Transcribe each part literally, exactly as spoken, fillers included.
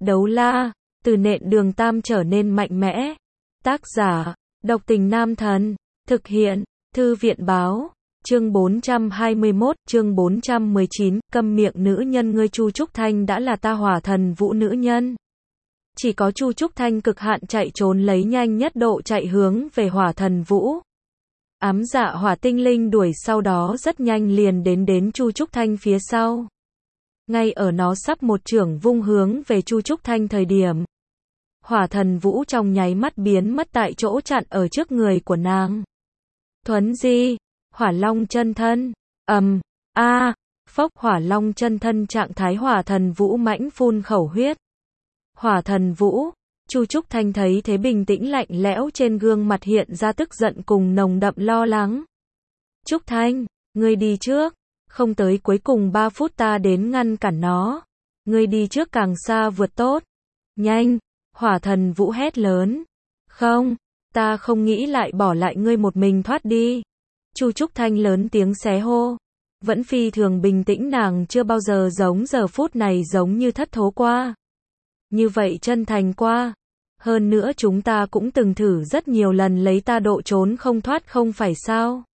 Đấu la, từ nện đường tam trở nên mạnh mẽ. Tác giả, độc tình nam thần. Thực hiện, thư viện báo. Chương bốn trăm hai mươi mốt, chương bốn trăm mười chín, câm miệng nữ nhân ngươi. Chu Trúc Thanh đã là ta Hỏa Thần Vũ nữ nhân. Chỉ có Chu Trúc Thanh cực hạn chạy trốn lấy nhanh nhất độ chạy hướng về Hỏa Thần Vũ. Ám dạ hỏa tinh linh đuổi sau đó rất nhanh liền đến đến Chu Trúc Thanh phía sau. Ngay ở nó sắp một chưởng vung hướng về Chu Trúc Thanh thời điểm, Hỏa Thần Vũ trong nháy mắt biến mất tại chỗ chặn ở trước người của nàng. Thuấn di, Hỏa Long chân thân, ầm, a, phốc. Hỏa Long chân thân trạng thái Hỏa Thần Vũ mãnh phun khẩu huyết. Hỏa Thần Vũ, Chu Trúc Thanh thấy thế bình tĩnh lạnh lẽo trên gương mặt hiện ra tức giận cùng nồng đậm lo lắng. Trúc Thanh, ngươi đi trước, không tới cuối cùng ba phút ta đến ngăn cản nó. Ngươi đi trước càng xa vượt tốt. Nhanh, Hỏa Thần Vũ hét lớn. Không, ta không nghĩ lại bỏ lại ngươi một mình thoát đi. Chu Trúc Thanh lớn tiếng xé hô. Vẫn phi thường bình tĩnh, nàng chưa bao giờ giống giờ phút này giống như thất thố qua. Như vậy chân thành qua. Hơn nữa chúng ta cũng từng thử rất nhiều lần lấy ta độ trốn không thoát không phải sao.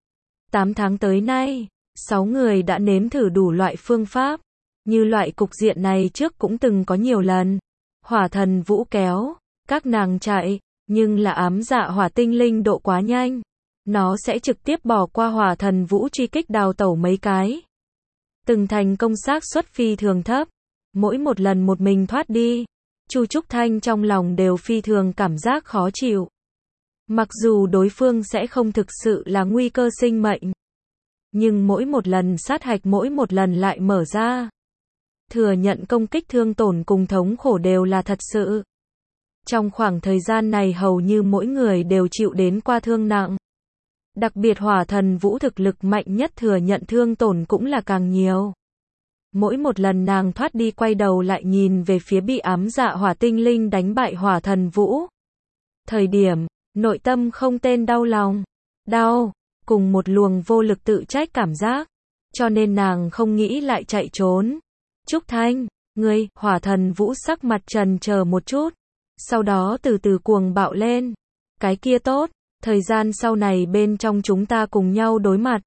Tám tháng tới nay, sáu người đã nếm thử đủ loại phương pháp. Như loại cục diện này trước cũng từng có nhiều lần. Hỏa Thần Vũ kéo, các nàng chạy, nhưng là ám dạ hỏa tinh linh độ quá nhanh. Nó sẽ trực tiếp bỏ qua Hỏa Thần Vũ truy kích đào tẩu mấy cái. Từng thành công xác suất phi thường thấp. Mỗi một lần một mình thoát đi, Chu Trúc Thanh trong lòng đều phi thường cảm giác khó chịu. Mặc dù đối phương sẽ không thực sự là nguy cơ sinh mệnh, nhưng mỗi một lần sát hạch mỗi một lần lại mở ra. Thừa nhận công kích thương tổn cùng thống khổ đều là thật sự. Trong khoảng thời gian này hầu như mỗi người đều chịu đến qua thương nặng. Đặc biệt Hỏa Thần Vũ thực lực mạnh nhất thừa nhận thương tổn cũng là càng nhiều. Mỗi một lần nàng thoát đi quay đầu lại nhìn về phía bị ám dạ hỏa tinh linh đánh bại Hỏa Thần Vũ. Thời điểm, nội tâm không tên đau lòng, đau, cùng một luồng vô lực tự trách cảm giác. Cho nên nàng không nghĩ lại chạy trốn. Trúc Thanh, ngươi, Hỏa Thần Vũ sắc mặt trần chờ một chút. Sau đó từ từ cuồng bạo lên. Cái kia tốt, thời gian sau này bên trong chúng ta cùng nhau đối mặt.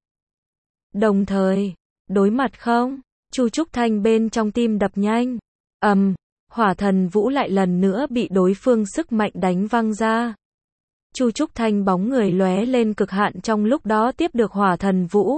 Đồng thời, đối mặt không? Chu Trúc Thanh bên trong tim đập nhanh. Ầm, um, Hỏa Thần Vũ lại lần nữa bị đối phương sức mạnh đánh văng ra. Chu Trúc Thanh bóng người lóe lên cực hạn trong lúc đó tiếp được Hỏa Thần Vũ.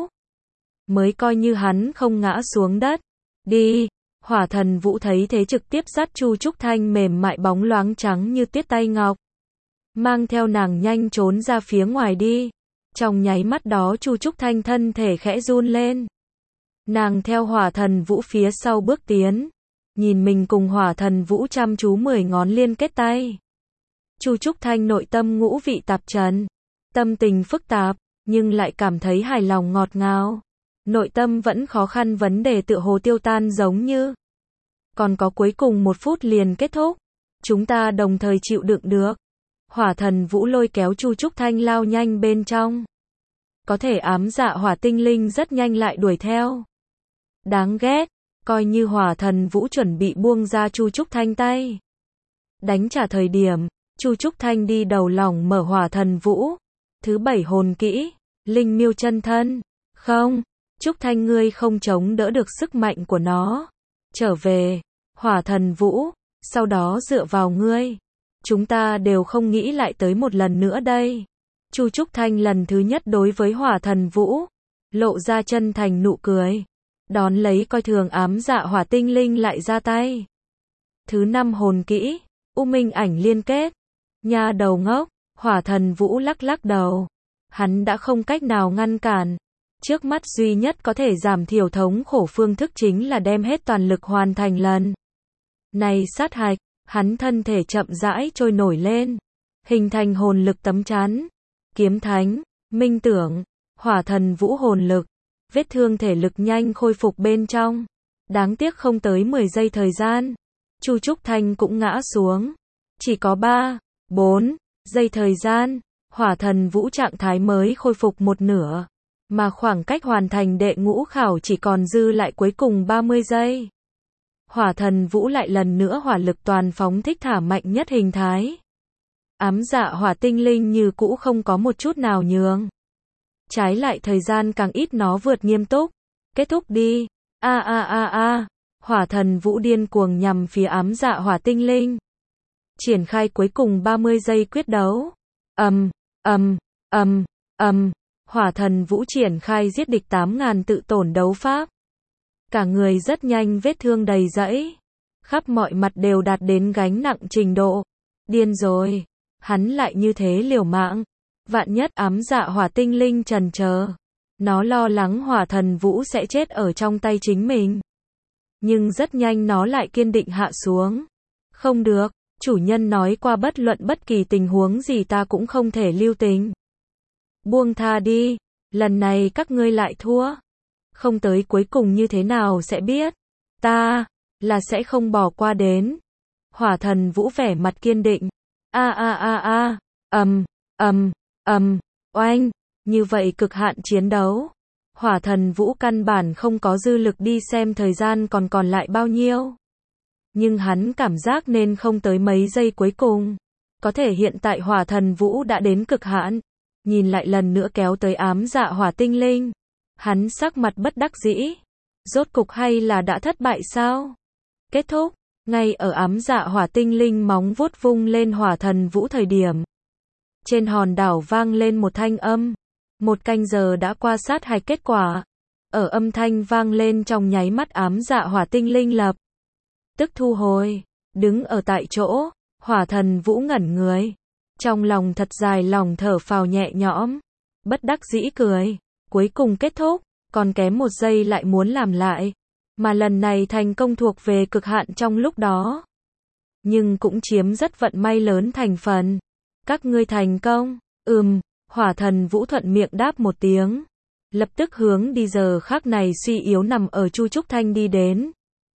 Mới coi như hắn không ngã xuống đất. Đi, Hỏa Thần Vũ thấy thế trực tiếp dắt Chu Trúc Thanh mềm mại bóng loáng trắng như tiết tay ngọc. Mang theo nàng nhanh trốn ra phía ngoài đi. Trong nháy mắt đó Chu Trúc Thanh thân thể khẽ run lên. Nàng theo Hỏa Thần Vũ phía sau bước tiến. Nhìn mình cùng Hỏa Thần Vũ chăm chú mười ngón liên kết tay. Chu Trúc Thanh nội tâm ngũ vị tạp trần. Tâm tình phức tạp, nhưng lại cảm thấy hài lòng ngọt ngào. Nội tâm vẫn khó khăn vấn đề tựa hồ tiêu tan giống như. Còn có cuối cùng một phút liền kết thúc. Chúng ta đồng thời chịu đựng được. Hỏa Thần Vũ lôi kéo Chu Trúc Thanh lao nhanh bên trong. Có thể ám dạ hỏa tinh linh rất nhanh lại đuổi theo. Đáng ghét, coi như Hỏa Thần Vũ chuẩn bị buông ra Chu Trúc Thanh tay. Đánh trả thời điểm, Chu Trúc Thanh đi đầu lòng mở Hỏa Thần Vũ. Thứ bảy hồn kỹ, Linh Miêu chân thân. Không, Trúc Thanh ngươi không chống đỡ được sức mạnh của nó. Trở về, Hỏa Thần Vũ, sau đó dựa vào ngươi. Chúng ta đều không nghĩ lại tới một lần nữa đây. Chu Trúc Thanh lần thứ nhất đối với Hỏa Thần Vũ, lộ ra chân thành nụ cười. Đón lấy coi thường ám dạ hỏa tinh linh lại ra tay. Thứ năm hồn kỹ, U Minh ảnh liên kết. Nha đầu ngốc, Hỏa Thần Vũ lắc lắc đầu. Hắn đã không cách nào ngăn cản. Trước mắt duy nhất có thể giảm thiểu thống khổ phương thức chính là đem hết toàn lực hoàn thành lần này sát hạch. Hắn thân thể chậm rãi trôi nổi lên, hình thành hồn lực tấm chắn. Kiếm Thánh, Minh Tưởng, Hỏa Thần Vũ hồn lực, vết thương thể lực nhanh khôi phục bên trong. Đáng tiếc không tới mười giây thời gian, Chu Trúc Thanh cũng ngã xuống. Chỉ có ba, bốn giây thời gian, Hỏa Thần Vũ trạng thái mới khôi phục một nửa, mà khoảng cách hoàn thành đệ ngũ khảo chỉ còn dư lại cuối cùng ba mươi giây. Hỏa thần vũ lại lần nữa hỏa lực toàn phóng thích thả mạnh nhất hình thái. Ám dạ hỏa tinh linh như cũ không có một chút nào nhường. Trái lại thời gian càng ít nó vượt nghiêm túc. Kết thúc đi. A a a a. Hỏa thần vũ điên cuồng nhằm phía ám dạ hỏa tinh linh. Triển khai cuối cùng ba mươi giây quyết đấu. Ầm, ầm, ầm, ầm. Hỏa thần vũ triển khai giết địch tám ngàn tự tổn đấu pháp. Cả người rất nhanh vết thương đầy rẫy. Khắp mọi mặt đều đạt đến gánh nặng trình độ. Điên rồi. Hắn lại như thế liều mạng. Vạn nhất ám dạ hỏa tinh linh trần chờ. Nó lo lắng hỏa thần vũ sẽ chết ở trong tay chính mình. Nhưng rất nhanh nó lại kiên định hạ xuống. Không được, chủ nhân nói qua bất luận bất kỳ tình huống gì ta cũng không thể lưu tình. Buông tha đi, lần này các ngươi lại thua. Không tới cuối cùng như thế nào sẽ biết. Ta, là sẽ không bỏ qua đến. Hỏa thần vũ vẻ mặt kiên định. A a a a, ầm, ầm, ầm, oanh, như vậy cực hạn chiến đấu. Hỏa thần vũ căn bản không có dư lực đi xem thời gian còn còn lại bao nhiêu. Nhưng hắn cảm giác nên không tới mấy giây cuối cùng. Có thể hiện tại hỏa thần vũ đã đến cực hạn. Nhìn lại lần nữa kéo tới ám dạ hỏa tinh linh. Hắn sắc mặt bất đắc dĩ. Rốt cục hay là đã thất bại sao? Kết thúc. Ngay ở ám dạ hỏa tinh linh móng vuốt vung lên hỏa thần vũ thời điểm. Trên hòn đảo vang lên một thanh âm. Một canh giờ đã qua sát hạch kết quả. Ở âm thanh vang lên trong nháy mắt ám dạ hỏa tinh linh lập tức thu hồi. Đứng ở tại chỗ. Hỏa thần vũ ngẩn người. Trong lòng thật dài lòng thở phào nhẹ nhõm. Bất đắc dĩ cười. Cuối cùng kết thúc. Còn kém một giây lại muốn làm lại. Mà lần này thành công thuộc về cực hạn trong lúc đó. Nhưng cũng chiếm rất vận may lớn thành phần. Các ngươi thành công. Ừm, hỏa thần vũ thuận miệng đáp một tiếng. Lập tức hướng đi giờ khắc này suy yếu nằm ở Chu Trúc Thanh đi đến.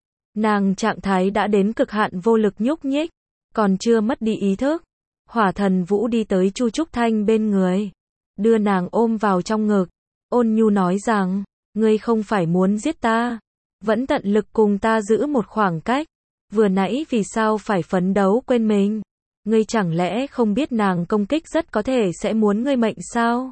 Nàng trạng thái đã đến cực hạn vô lực nhúc nhích. Còn chưa mất đi ý thức. Hỏa thần vũ đi tới Chu Trúc Thanh bên người. Đưa nàng ôm vào trong ngực. Ôn nhu nói rằng, ngươi không phải muốn giết ta. Vẫn tận lực cùng ta giữ một khoảng cách. Vừa nãy vì sao phải phấn đấu quên mình? Ngươi chẳng lẽ không biết nàng công kích rất có thể sẽ muốn ngươi mệnh sao?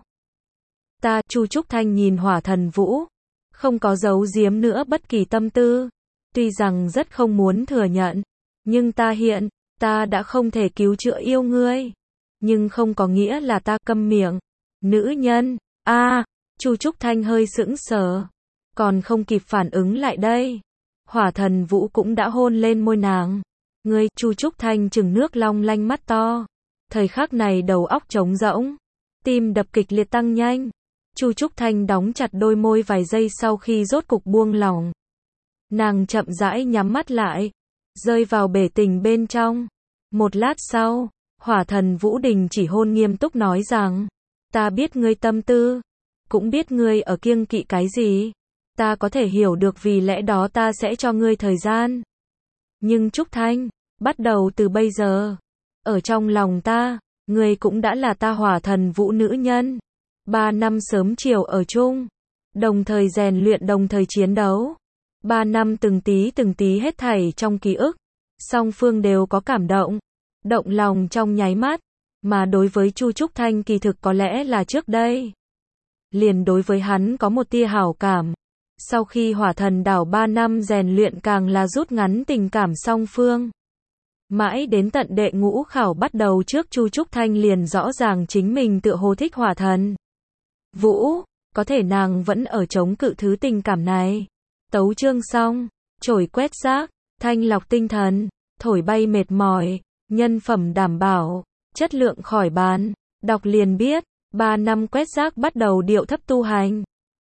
Ta, Chu Trúc Thanh nhìn hỏa thần vũ. Không có giấu giếm nữa bất kỳ tâm tư. Tuy rằng rất không muốn thừa nhận. Nhưng ta hiện, ta đã không thể cứu chữa yêu ngươi. Nhưng không có nghĩa là ta câm miệng. Nữ nhân, a à, Chu Trúc Thanh hơi sững sờ. Còn không kịp phản ứng lại đây. Hỏa thần vũ cũng đã hôn lên môi nàng. Ngươi, Chu Trúc Thanh trừng nước long lanh mắt to. Thời khắc này đầu óc trống rỗng. Tim đập kịch liệt tăng nhanh. Chu Trúc Thanh đóng chặt đôi môi vài giây sau khi rốt cục buông lỏng. Nàng chậm rãi nhắm mắt lại. Rơi vào bể tình bên trong. Một lát sau, hỏa thần vũ đình chỉ hôn nghiêm túc nói rằng. Ta biết ngươi tâm tư. Cũng biết ngươi ở kiêng kỵ cái gì. Ta có thể hiểu được vì lẽ đó ta sẽ cho ngươi thời gian. Nhưng Trúc Thanh, bắt đầu từ bây giờ, ở trong lòng ta, ngươi cũng đã là ta hỏa thần vũ nữ nhân. Ba năm sớm chiều ở chung, đồng thời rèn luyện đồng thời chiến đấu. Ba năm từng tí từng tí hết thảy trong ký ức. Song phương đều có cảm động, động lòng trong nháy mắt. Mà đối với Chu Trúc Thanh kỳ thực có lẽ là trước đây. Liền đối với hắn có một tia hảo cảm. Sau khi hỏa thần đảo ba năm rèn luyện càng là rút ngắn tình cảm song phương. Mãi đến tận đệ ngũ khảo bắt đầu trước Chu Trúc Thanh liền rõ ràng chính mình tựa hồ thích hỏa thần vũ, có thể nàng vẫn ở chống cự thứ tình cảm này. Tấu chương xong, chổi quét rác, thanh lọc tinh thần, thổi bay mệt mỏi, nhân phẩm đảm bảo, chất lượng khỏi bàn, đọc liền biết, ba năm quét rác bắt đầu điệu thấp tu hành.